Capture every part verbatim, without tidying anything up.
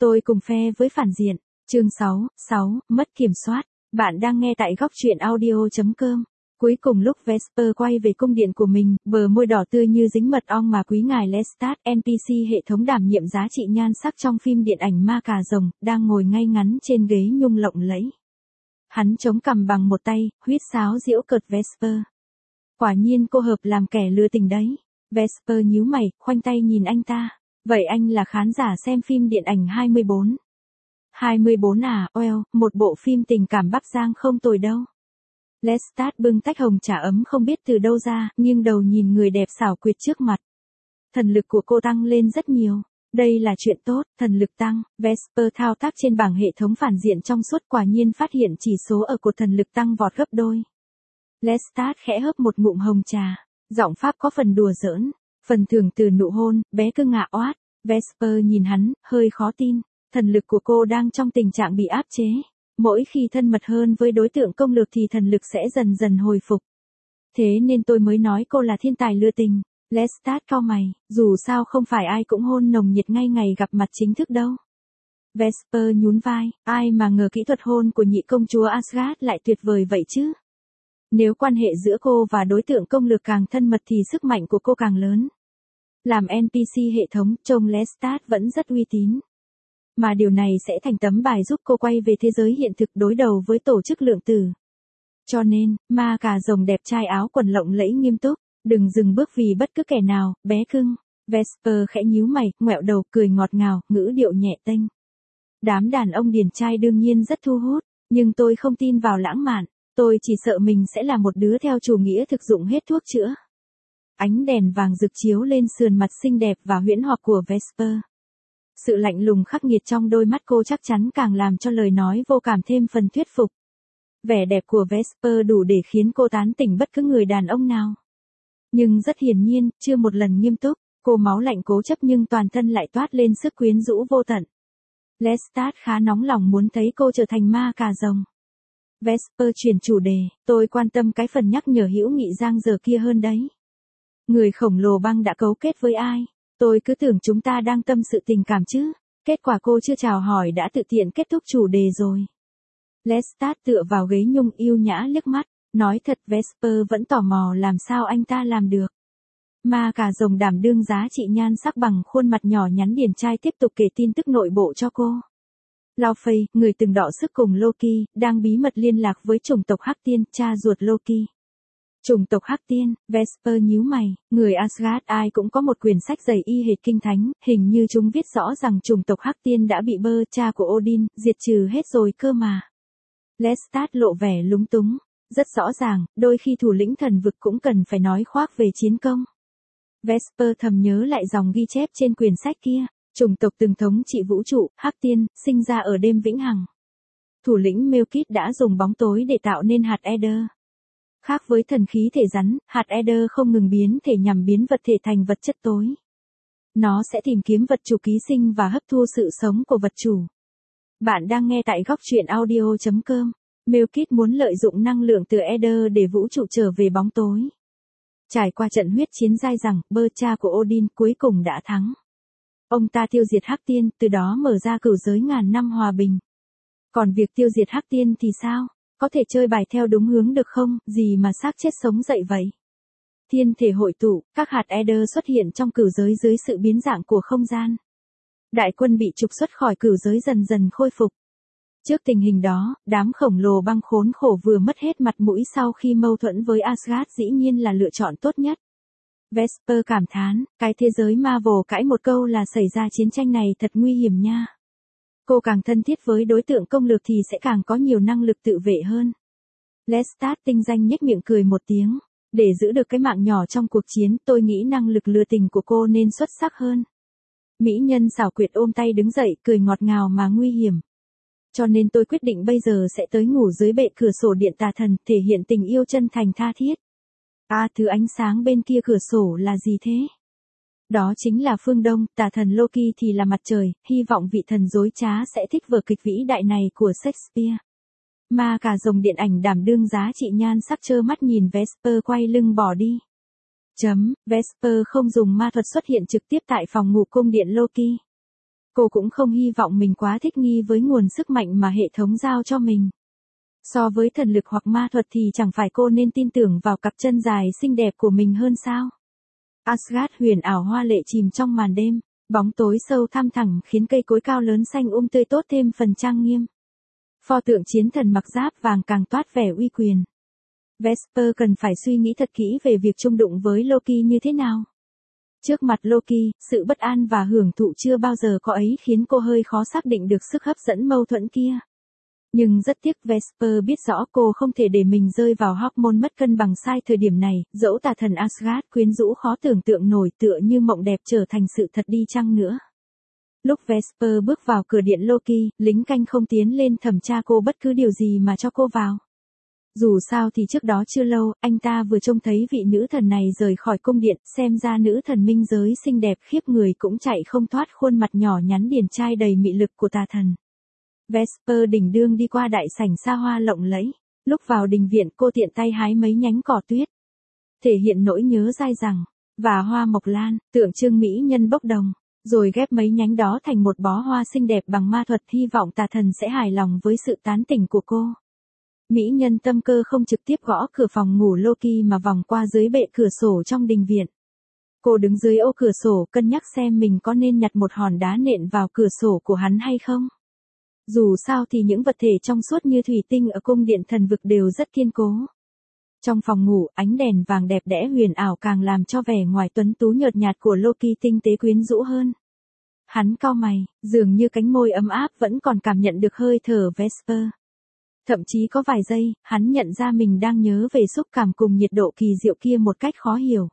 Tôi cùng phe với phản diện. Chương sáu, sáu, mất kiểm soát. Bạn đang nghe tại góc truyện audio chấm com. Cuối cùng lúc Vesper quay về cung điện của mình, bờ môi đỏ tươi như dính mật ong mà quý ngài Lestat, en pê xê hệ thống đảm nhiệm giá trị nhan sắc trong phim điện ảnh Ma Cà Rồng, đang ngồi ngay ngắn trên ghế nhung lộng lẫy. Hắn chống cằm bằng một tay, huýt sáo giễu cợt Vesper. Quả nhiên cô hợp làm kẻ lừa tình đấy. Vesper nhíu mày, khoanh tay nhìn anh ta. Vậy anh là khán giả xem phim điện ảnh hai mươi bốn. hai mươi bốn à, well, một bộ phim tình cảm Bắc Giang không tồi đâu. Lestat bưng tách hồng trà ấm không biết từ đâu ra, nghiêng đầu nhìn người đẹp xảo quyệt trước mặt. Thần lực của cô tăng lên rất nhiều. Đây là chuyện tốt, thần lực tăng. Vesper thao tác trên bảng hệ thống phản diện trong suốt, quả nhiên phát hiện chỉ số ở cột thần lực tăng vọt gấp đôi. Lestat khẽ hớp một ngụm hồng trà. Giọng pháp có phần đùa giỡn. Phần thưởng từ nụ hôn, bé cưng ngạ oát. Vesper nhìn hắn, hơi khó tin. Thần lực của cô đang trong tình trạng bị áp chế. Mỗi khi thân mật hơn với đối tượng công lược thì thần lực sẽ dần dần hồi phục. Thế nên tôi mới nói cô là thiên tài lừa tình. Lestat cau mày, dù sao không phải ai cũng hôn nồng nhiệt ngay ngày gặp mặt chính thức đâu. Vesper nhún vai, ai mà ngờ kỹ thuật hôn của nhị công chúa Asgard lại tuyệt vời vậy chứ. Nếu quan hệ giữa cô và đối tượng công lược càng thân mật thì sức mạnh của cô càng lớn. Làm en pê xê hệ thống, trông Lestat vẫn rất uy tín. Mà điều này sẽ thành tấm bài giúp cô quay về thế giới hiện thực đối đầu với tổ chức lượng tử. Cho nên, Ma Cà Rồng đẹp trai áo quần lộng lẫy nghiêm túc, đừng dừng bước vì bất cứ kẻ nào, bé cưng. Vesper khẽ nhíu mày, ngoẹo đầu cười ngọt ngào, ngữ điệu nhẹ tênh. Đám đàn ông điển trai đương nhiên rất thu hút, nhưng tôi không tin vào lãng mạn, tôi chỉ sợ mình sẽ là một đứa theo chủ nghĩa thực dụng hết thuốc chữa. Ánh đèn vàng rực chiếu lên sườn mặt xinh đẹp và huyễn hoặc của Vesper. Sự lạnh lùng khắc nghiệt trong đôi mắt cô chắc chắn càng làm cho lời nói vô cảm thêm phần thuyết phục. Vẻ đẹp của Vesper đủ để khiến cô tán tỉnh bất cứ người đàn ông nào. Nhưng rất hiển nhiên, chưa một lần nghiêm túc, cô máu lạnh cố chấp nhưng toàn thân lại toát lên sức quyến rũ vô tận. Lestat khá nóng lòng muốn thấy cô trở thành Ma Cà Rồng. Vesper chuyển chủ đề, tôi quan tâm cái phần nhắc nhở hữu nghị giang dở kia hơn đấy. Người khổng lồ băng đã cấu kết với ai? Tôi cứ tưởng chúng ta đang tâm sự tình cảm chứ. Kết quả cô chưa chào hỏi đã tự tiện kết thúc chủ đề rồi. Lestat tựa vào ghế nhung yêu nhã liếc mắt. Nói thật Vesper vẫn tò mò làm sao anh ta làm được. Ma Cà Rồng đảm đương giá trị nhan sắc bằng khuôn mặt nhỏ nhắn điển trai tiếp tục kể tin tức nội bộ cho cô. Laufey, người từng đọ sức cùng Loki, đang bí mật liên lạc với chủng tộc Hắc Tiên, cha ruột Loki. Chủng tộc Hắc Tiên, Vesper nhíu mày, người Asgard ai cũng có một quyển sách dày y hệt kinh thánh, hình như chúng viết rõ rằng chủng tộc Hắc Tiên đã bị Bơ, cha của Odin, diệt trừ hết rồi cơ mà. Lestat lộ vẻ lúng túng. Rất rõ ràng, đôi khi thủ lĩnh thần vực cũng cần phải nói khoác về chiến công. Vesper thầm nhớ lại dòng ghi chép trên quyển sách kia, chủng tộc từng thống trị vũ trụ, Hắc Tiên, sinh ra ở đêm vĩnh hằng. Thủ lĩnh Melkith đã dùng bóng tối để tạo nên hạt Eder. Khác với thần khí thể rắn, hạt Eder không ngừng biến thể nhằm biến vật thể thành vật chất tối. Nó sẽ tìm kiếm vật chủ ký sinh và hấp thu sự sống của vật chủ. Bạn đang nghe tại góc truyện audio chấm com. Melkith muốn lợi dụng năng lượng từ Eder để vũ trụ trở về bóng tối. Trải qua trận huyết chiến dai dẳng, Bơ, cha của Odin, cuối cùng đã thắng. Ông ta tiêu diệt Hắc Tiên, từ đó mở ra cửu giới ngàn năm hòa bình. Còn việc tiêu diệt Hắc Tiên thì sao? Có thể chơi bài theo đúng hướng được không? Gì mà xác chết sống dậy vậy? Thiên thể hội tụ, các hạt Eder xuất hiện trong cửu giới dưới sự biến dạng của không gian. Đại quân bị trục xuất khỏi cửu giới dần dần khôi phục. Trước tình hình đó, đám khổng lồ băng khốn khổ vừa mất hết mặt mũi sau khi mâu thuẫn với Asgard dĩ nhiên là lựa chọn tốt nhất. Vesper cảm thán, cái thế giới Marvel cãi một câu là xảy ra chiến tranh này thật nguy hiểm nha. Cô càng thân thiết với đối tượng công lược thì sẽ càng có nhiều năng lực tự vệ hơn. Lestat tinh danh nhếch miệng cười một tiếng. Để giữ được cái mạng nhỏ trong cuộc chiến, tôi nghĩ năng lực lừa tình của cô nên xuất sắc hơn. Mỹ nhân xảo quyệt ôm tay đứng dậy, cười ngọt ngào mà nguy hiểm. Cho nên tôi quyết định bây giờ sẽ tới ngủ dưới bệ cửa sổ điện tà thần, thể hiện tình yêu chân thành tha thiết. À, thứ ánh sáng bên kia cửa sổ là gì thế? Đó chính là phương Đông, tà thần Loki thì là mặt trời, hy vọng vị thần dối trá sẽ thích vở kịch vĩ đại này của Shakespeare. Ma Cà Rồng điện ảnh đảm đương giá trị nhan sắc trơ mắt nhìn Vesper quay lưng bỏ đi. Chấm, Vesper không dùng ma thuật xuất hiện trực tiếp tại phòng ngủ cung điện Loki. Cô cũng không hy vọng mình quá thích nghi với nguồn sức mạnh mà hệ thống giao cho mình. So với thần lực hoặc ma thuật thì chẳng phải cô nên tin tưởng vào cặp chân dài xinh đẹp của mình hơn sao? Asgard huyền ảo hoa lệ chìm trong màn đêm, bóng tối sâu thăm thẳm khiến cây cối cao lớn xanh um tươi tốt thêm phần trang nghiêm. Pho tượng chiến thần mặc giáp vàng càng toát vẻ uy quyền. Vesper cần phải suy nghĩ thật kỹ về việc chung đụng với Loki như thế nào. Trước mặt Loki, sự bất an và hưởng thụ chưa bao giờ có ấy khiến cô hơi khó xác định được sức hấp dẫn mâu thuẫn kia. Nhưng rất tiếc Vesper biết rõ cô không thể để mình rơi vào hormone mất cân bằng sai thời điểm này, dẫu tà thần Asgard quyến rũ khó tưởng tượng nổi tựa như mộng đẹp trở thành sự thật đi chăng nữa. Lúc Vesper bước vào cửa điện Loki, lính canh không tiến lên thẩm tra cô bất cứ điều gì mà cho cô vào. Dù sao thì trước đó chưa lâu, anh ta vừa trông thấy vị nữ thần này rời khỏi cung điện, xem ra nữ thần minh giới xinh đẹp khiếp người cũng chạy không thoát khuôn mặt nhỏ nhắn điển trai đầy mị lực của tà thần. Vesper đỉnh đương đi qua đại sảnh xa hoa lộng lẫy, lúc vào đình viện cô tiện tay hái mấy nhánh cỏ tuyết, thể hiện nỗi nhớ dai dẳng, và hoa mộc lan, tượng trưng mỹ nhân bốc đồng, rồi ghép mấy nhánh đó thành một bó hoa xinh đẹp bằng ma thuật, hy vọng tà thần sẽ hài lòng với sự tán tỉnh của cô. Mỹ nhân tâm cơ không trực tiếp gõ cửa phòng ngủ Loki mà vòng qua dưới bệ cửa sổ trong đình viện. Cô đứng dưới ô cửa sổ cân nhắc xem mình có nên nhặt một hòn đá nện vào cửa sổ của hắn hay không. Dù sao thì những vật thể trong suốt như thủy tinh ở cung điện thần vực đều rất kiên cố. Trong phòng ngủ, ánh đèn vàng đẹp đẽ huyền ảo càng làm cho vẻ ngoài tuấn tú nhợt nhạt của Loki tinh tế quyến rũ hơn. Hắn cau mày, dường như cánh môi ấm áp vẫn còn cảm nhận được hơi thở Vesper. Thậm chí có vài giây, hắn nhận ra mình đang nhớ về xúc cảm cùng nhiệt độ kỳ diệu kia một cách khó hiểu.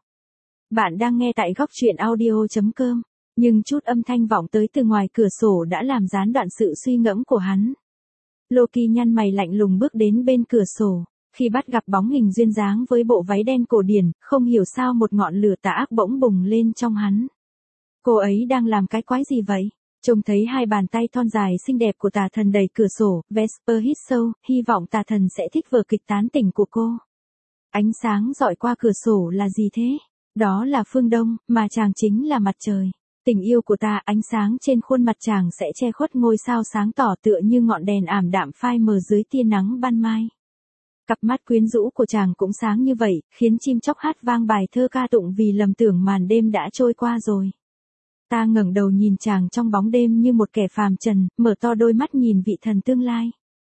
Bạn đang nghe tại góc truyện audio chấm com, nhưng chút âm thanh vọng tới từ ngoài cửa sổ đã làm gián đoạn sự suy ngẫm của hắn. Loki nhăn mày lạnh lùng bước đến bên cửa sổ, khi bắt gặp bóng hình duyên dáng với bộ váy đen cổ điển, không hiểu sao một ngọn lửa tà ác bỗng bùng lên trong hắn. Cô ấy đang làm cái quái gì vậy? Trông thấy hai bàn tay thon dài xinh đẹp của tà thần đầy cửa sổ, Vesper hít sâu, hy vọng tà thần sẽ thích vở kịch tán tỉnh của cô. Ánh sáng dọi qua cửa sổ là gì thế? Đó là phương đông, mà chàng chính là mặt trời. Tình yêu của ta, ánh sáng trên khuôn mặt chàng sẽ che khuất ngôi sao sáng tỏ tựa như ngọn đèn ảm đạm phai mờ dưới tia nắng ban mai. Cặp mắt quyến rũ của chàng cũng sáng như vậy, khiến chim chóc hát vang bài thơ ca tụng vì lầm tưởng màn đêm đã trôi qua rồi. Ta ngẩng đầu nhìn chàng trong bóng đêm như một kẻ phàm trần, mở to đôi mắt nhìn vị thần tương lai.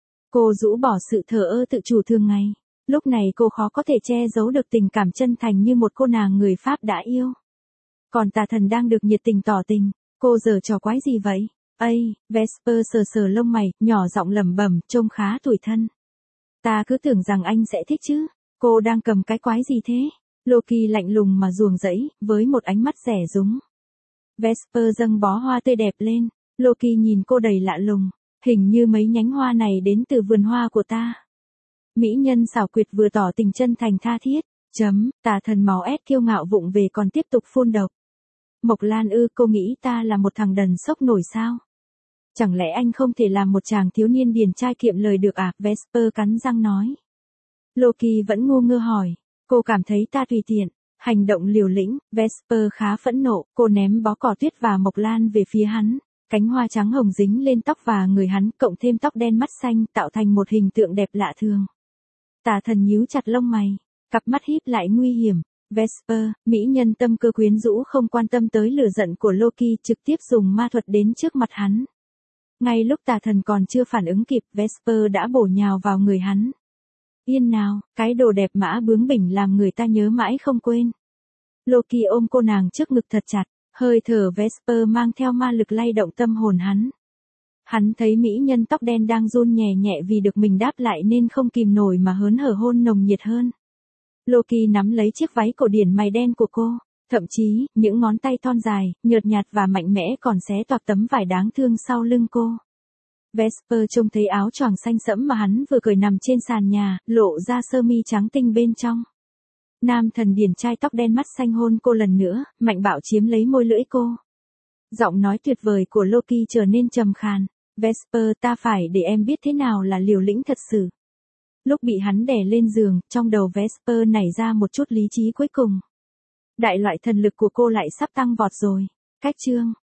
Cô rũ bỏ sự thờ ơ tự chủ thường ngày. Lúc này cô khó có thể che giấu được tình cảm chân thành như một cô nàng người Pháp đã yêu. Còn tà thần đang được nhiệt tình tỏ tình. Cô giở trò quái gì vậy? Ây, Vesper sờ sờ lông mày, nhỏ giọng lẩm bẩm, trông khá tủi thân. Ta cứ tưởng rằng anh sẽ thích chứ. Cô đang cầm cái quái gì thế? Loki lạnh lùng mà ruồng rẫy, với một ánh mắt rẻ rúng. Vesper dâng bó hoa tươi đẹp lên. Loki nhìn cô đầy lạ lùng. Hình như mấy nhánh hoa này đến từ vườn hoa của ta. Mỹ nhân xảo quyệt vừa tỏ tình chân thành tha thiết. Chấm, tà thần máu ép kiêu ngạo vụng về còn tiếp tục phun độc. Mộc Lan ư, cô nghĩ ta là một thằng đần sốc nổi sao? Chẳng lẽ anh không thể làm một chàng thiếu niên điển trai kiệm lời được à? Vesper cắn răng nói. Loki vẫn ngu ngơ hỏi. Cô cảm thấy ta tùy tiện. Hành động liều lĩnh, Vesper khá phẫn nộ, cô ném bó cỏ tuyết và Mộc Lan về phía hắn. Cánh hoa trắng hồng dính lên tóc và người hắn, cộng thêm tóc đen mắt xanh, tạo thành một hình tượng đẹp lạ thường. Tà thần nhíu chặt lông mày, cặp mắt híp lại nguy hiểm. Vesper, mỹ nhân tâm cơ quyến rũ không quan tâm tới lửa giận của Loki, trực tiếp dùng ma thuật đến trước mặt hắn. Ngay lúc tà thần còn chưa phản ứng kịp, Vesper đã bổ nhào vào người hắn. Yên nào, cái đồ đẹp mã bướng bỉnh làm người ta nhớ mãi không quên. Loki ôm cô nàng trước ngực thật chặt, hơi thở Vesper mang theo ma lực lay động tâm hồn hắn. Hắn thấy mỹ nhân tóc đen đang run nhẹ nhẹ vì được mình đáp lại nên không kìm nổi mà hớn hở hôn nồng nhiệt hơn. Loki nắm lấy chiếc váy cổ điển mày đen của cô, thậm chí, những ngón tay thon dài, nhợt nhạt và mạnh mẽ còn xé toạc tấm vải đáng thương sau lưng cô. Vesper trông thấy áo choàng xanh sẫm mà hắn vừa cởi nằm trên sàn nhà, lộ ra sơ mi trắng tinh bên trong. Nam thần điển trai tóc đen mắt xanh hôn cô lần nữa, mạnh bạo chiếm lấy môi lưỡi cô. Giọng nói tuyệt vời của Loki trở nên trầm khàn. Vesper, ta phải để em biết thế nào là liều lĩnh thật sự. Lúc bị hắn đè lên giường, trong đầu Vesper nảy ra một chút lý trí cuối cùng. Đại loại thần lực của cô lại sắp tăng vọt rồi. Cách chương